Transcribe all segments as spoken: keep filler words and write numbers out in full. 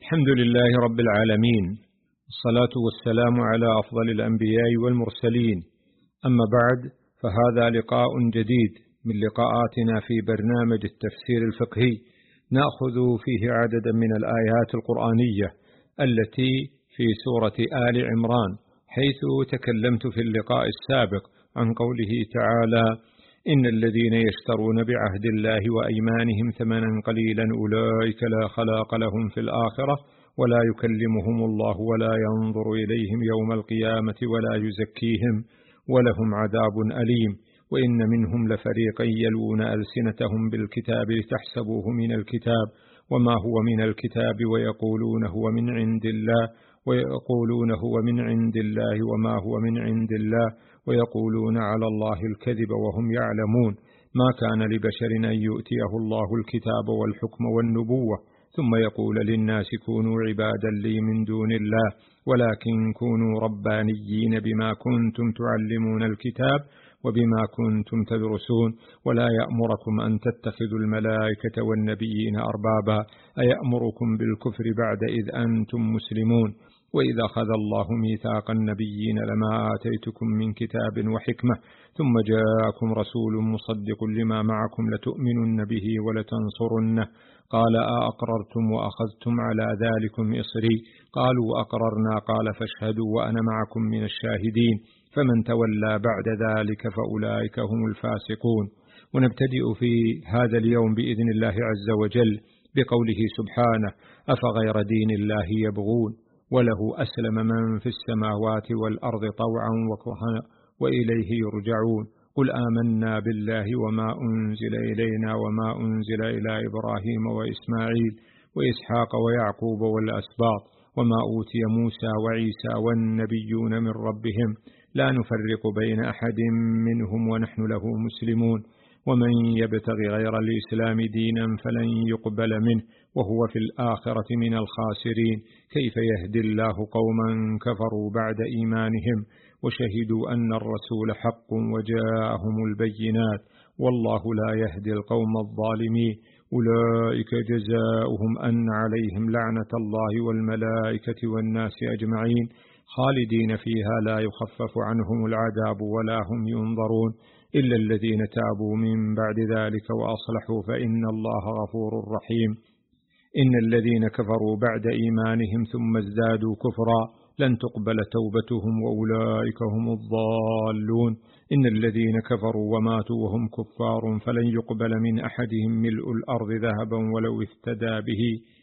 الحمد لله رب العالمين، الصلاة والسلام على أفضل الأنبياء والمرسلين. أما بعد، فهذا لقاء جديد من لقاءاتنا في برنامج التفسير الفقهي، نأخذ فيه عددا من الآيات القرآنية التي في سورة آل عمران، حيث تكلمت في اللقاء السابق عن قوله تعالى: إن الذين يشترون بعهد الله وأيمانهم ثمنا قليلا أولئك لا خلاق لهم في الآخرة ولا يكلمهم الله ولا ينظر إليهم يوم القيامة ولا يزكيهم ولهم عذاب أليم. وإن منهم لفريقا يلوون ألسنتهم بالكتاب لتحسبوه من الكتاب وما هو من الكتاب ويقولون هو من عند الله ويقولون هو من عند الله وما هو من عند الله ويقولون على الله الكذب وهم يعلمون. ما كان لبشر أن يؤتيه الله الكتاب والحكم والنبوة ثم يقول للناس كونوا عبادا لي من دون الله ولكن كونوا ربانيين بما كنتم تعلمون الكتاب وبما كنتم تدرسون ولا يأمركم أن تتخذوا الملائكة والنبيين أربابا أيأمركم بالكفر بعد إذ أنتم مسلمون. وإذا أخذ الله ميثاق النبيين لما آتيتكم من كتاب وحكمة ثم جاءكم رسول مصدق لما معكم لتؤمنن به ولتنصرنه قال أأقررتم وأخذتم على ذلكم إصري قالوا أقررنا قال فاشهدوا وأنا معكم من الشاهدين فمن تولى بعد ذلك فأولئك هم الفاسقون. ونبتدئ في هذا اليوم بإذن الله عز وجل بقوله سبحانه: أفغير دين الله يبغون وله أسلم من في السماوات والأرض طوعا وكرها وإليه يرجعون قل آمنا بالله وما أنزل إلينا وما أنزل إلى إبراهيم وإسماعيل وإسحاق ويعقوب والأسباط وما أوتي موسى وعيسى والنبيون من ربهم لا نفرق بين أحد منهم ونحن له مسلمون ومن يبتغي غير الإسلام دينا فلن يقبل منه وهو في الآخرة من الخاسرين. كيف يهدي الله قوما كفروا بعد إيمانهم وشهدوا أن الرسول حق وجاءهم البينات والله لا يهدي القوم الظالمين. أولئك جزاؤهم أن عليهم لعنة الله والملائكة والناس أجمعين خالدين فيها لا يخفف عنهم العذاب ولا هم ينظرون إلا الذين تابوا من بعد ذلك وأصلحوا فإن الله غفور رحيم. إن الذين كفروا بعد إيمانهم ثم ازدادوا كفرا لن تقبل توبتهم وأولئك هم الضالون. إن الذين كفروا وماتوا وهم كفار فلن يقبل من أحدهم ملء الأرض ذهبا ولو افتدى به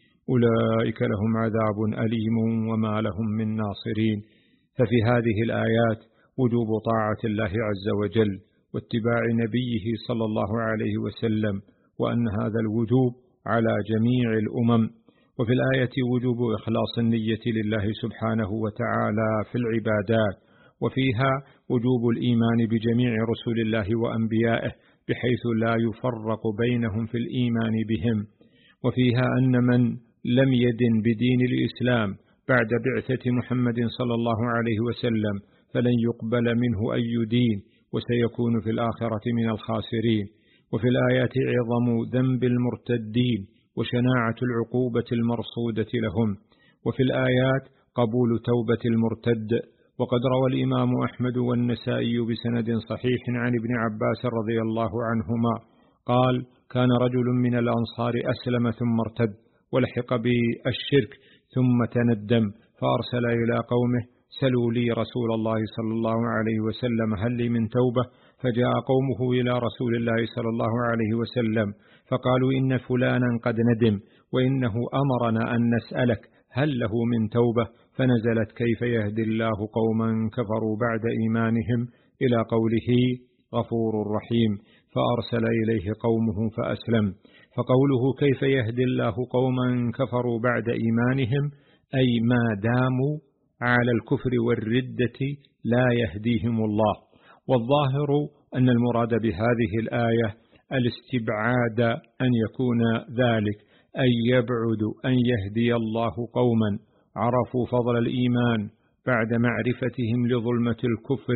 أولئك لهم عذاب أليم وما لهم من ناصرين. ففي هذه الآيات وجوب طاعة الله عز وجل واتباع نبيه صلى الله عليه وسلم، وأن هذا الوجوب على جميع الأمم. وفي الآية وجوب إخلاص النية لله سبحانه وتعالى في العبادات، وفيها وجوب الإيمان بجميع رسل الله وأنبيائه بحيث لا يفرق بينهم في الإيمان بهم. وفيها أن من لم يدن بدين الإسلام بعد بعثة محمد صلى الله عليه وسلم فلن يقبل منه أي دين وسيكون في الآخرة من الخاسرين. وفي الآيات عظم ذنب المرتدين وشناعة العقوبة المرصودة لهم. وفي الآيات قبول توبة المرتد. وقد روى الإمام أحمد والنسائي بسند صحيح عن ابن عباس رضي الله عنهما قال: كان رجل من الأنصار أسلم ثم ارتد ولحق بالشرك ثم تندم فأرسل إلى قومه: سلوا لي رسول الله صلى الله عليه وسلم هل لي من توبة؟ فجاء قومه إلى رسول الله صلى الله عليه وسلم فقالوا: إن فلانا قد ندم وإنه أمرنا أن نسألك هل له من توبة؟ فنزلت: كيف يهدي الله قوما كفروا بعد إيمانهم إلى قوله غفور رحيم، فأرسل إليه قومه فأسلم. فقوله كيف يهدي الله قوما كفروا بعد إيمانهم أي ما داموا على الكفر والردة لا يهديهم الله. والظاهر أن المراد بهذه الآية الاستبعاد أن يكون ذلك، أي يبعد أن يهدي الله قوما عرفوا فضل الإيمان بعد معرفتهم لظلمة الكفر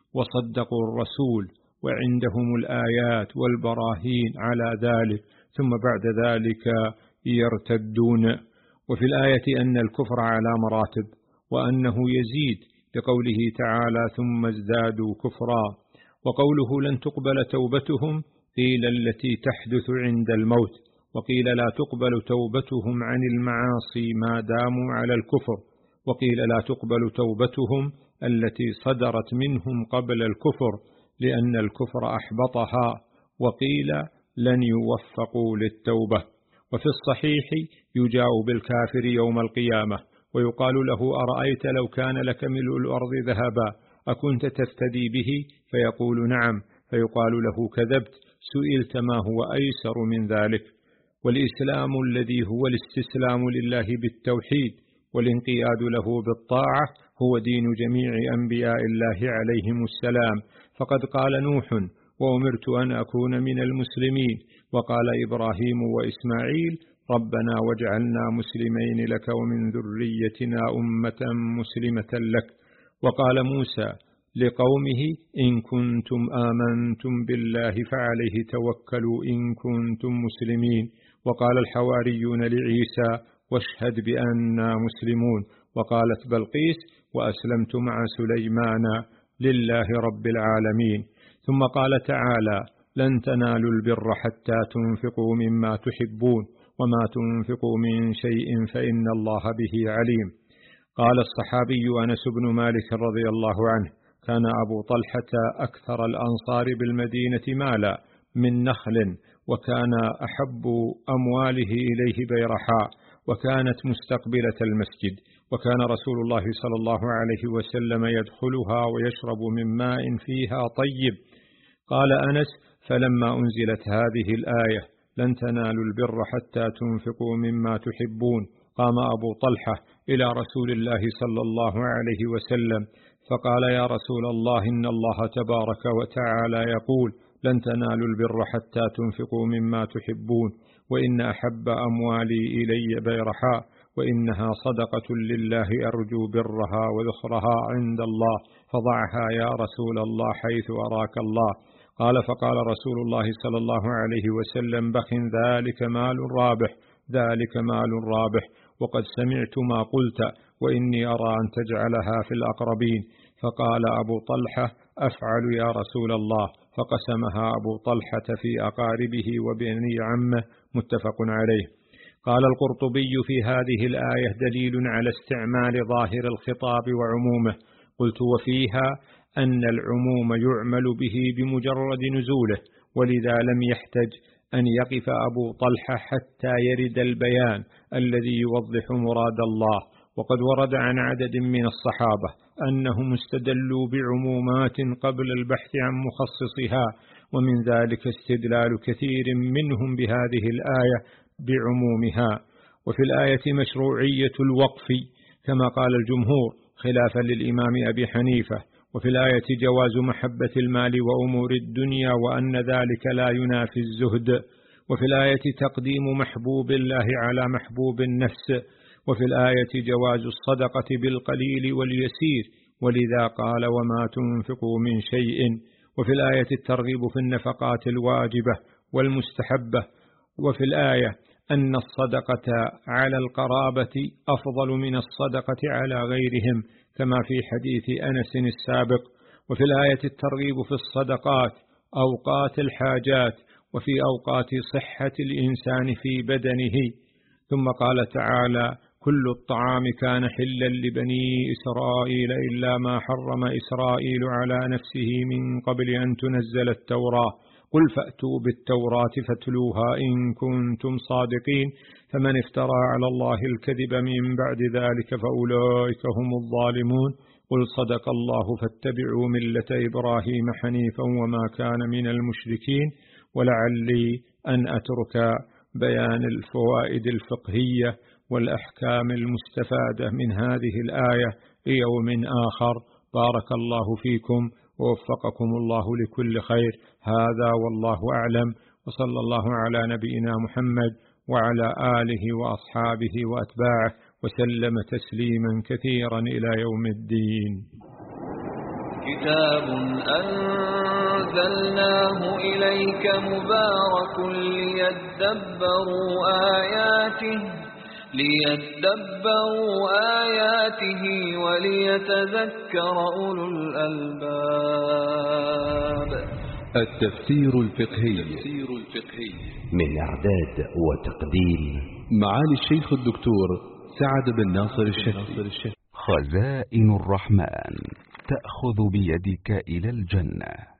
وصدقوا الرسول وعندهم الآيات والبراهين على ذلك ثم بعد ذلك يرتدون. وفي الآية أن الكفر على مراتب وأنه يزيد لقوله تعالى ثم ازدادوا كفرا، وقوله لن تقبل توبتهم قيل التي تحدث عند الموت، وقيل لا تقبل توبتهم عن المعاصي ما داموا على الكفر، وقيل لا تقبل توبتهم التي صدرت منهم قبل الكفر لأن الكفر أحبطها، وقيل لن يوفقوا للتوبة. وفي الصحيح يجاء بالكافر يوم القيامة ويقال له أرأيت لو كان لك ملء الأرض ذهبا أكنت تفتدي به؟ فيقول نعم، فيقال له كذبت، سئلت ما هو أيسر من ذلك. والإسلام الذي هو الاستسلام لله بالتوحيد والانقياد له بالطاعة هو دين جميع أنبياء الله عليهم السلام، فقد قال نوح وأمرت أن أكون من المسلمين، وقال إبراهيم وإسماعيل ربنا واجعلنا مسلمين لك ومن ذريتنا أمة مسلمة لك، وقال موسى لقومه إن كنتم آمنتم بالله فعليه توكلوا إن كنتم مسلمين، وقال الحواريون لعيسى واشهد بأننا مسلمون، وقالت بلقيس وأسلمت مع سليمان لله رب العالمين. ثم قال تعالى لن تنالوا البر حتى تنفقوا مما تحبون وما تنفقوا من شيء فإن الله به عليم. قال الصحابي أنس بن مالك رضي الله عنه كان أبو طلحة أكثر الأنصار بالمدينة مالا من نخل، وكان أحب أمواله إليه بيرحاء، وكانت مستقبلة المسجد، وكان رسول الله صلى الله عليه وسلم يدخلها ويشرب من ماء فيها طيب. قال أنس فلما أنزلت هذه الآية لن تنالوا البر حتى تنفقوا مما تحبون قام أبو طلحة إلى رسول الله صلى الله عليه وسلم فقال يا رسول الله إن الله تبارك وتعالى يقول لن تنالوا البر حتى تنفقوا مما تحبون، وإن أحب أموالي إلي بيرحاء، وإنها صدقة لله أرجو برها وذخرها عند الله، فضعها يا رسول الله حيث أراك الله. قال فقال رسول الله صلى الله عليه وسلم بخ ذلك مال رابح، ذلك مال رابح، وقد سمعت ما قلت وإني أرى أن تجعلها في الأقربين. فقال أبو طلحة أفعل يا رسول الله، فقسمها أبو طلحة في أقاربه وبني عمه، متفق عليه. قال القرطبي في هذه الآية دليل على استعمال ظاهر الخطاب وعمومه. قلت وفيها أن العموم يعمل به بمجرد نزوله، ولذا لم يحتج أن يقف أبو طلحة حتى يرد البيان الذي يوضح مراد الله. وقد ورد عن عدد من الصحابة أنهم استدلوا بعمومات قبل البحث عن مخصصها، ومن ذلك استدلال كثير منهم بهذه الآية بعمومها. وفي الآية مشروعية الوقف كما قال الجمهور خلافا للإمام أبي حنيفة، وفي الآية جواز محبة المال وأمور الدنيا وأن ذلك لا ينافي الزهد، وفي الآية تقديم محبوب الله على محبوب النفس، وفي الآية جواز الصدقة بالقليل واليسير ولذا قال وما تنفقوا من شيء، وفي الآية الترغيب في النفقات الواجبة والمستحبة، وفي الآية أن الصدقة على القرابة أفضل من الصدقة على غيرهم كما في حديث أنس السابق، وفي الآية الترغيب في الصدقات أوقات الحاجات وفي أوقات صحة الإنسان في بدنه. ثم قال تعالى كل الطعام كان حلا لبني إسرائيل إلا ما حرم إسرائيل على نفسه من قبل أن تنزل التوراة قل فأتوا بالتوراة فاتلوها إن كنتم صادقين فمن افترى على الله الكذب من بعد ذلك فأولئك هم الظالمون قل صدق الله فاتبعوا ملة إبراهيم حنيفا وما كان من المشركين. ولعلي أن أترك بيان الفوائد الفقهية والأحكام المستفادة من هذه الآية ليوم آخر. بارك الله فيكم ووفقكم الله لكل خير. هذا والله أعلم، وصلى الله على نبينا محمد وعلى آله وأصحابه وأتباعه وسلم تسليما كثيرا إلى يوم الدين. كتاب أنزلناه إليك مبارك ليدبروا آياته ليدبروا آياته وليتذكر أولو الألباب. التفسير الفقهي من إعداد وتقديم معالي الشيخ الدكتور سعد بن ناصر الشافعي. خزائن الرحمن تأخذ بيدك إلى الجنة.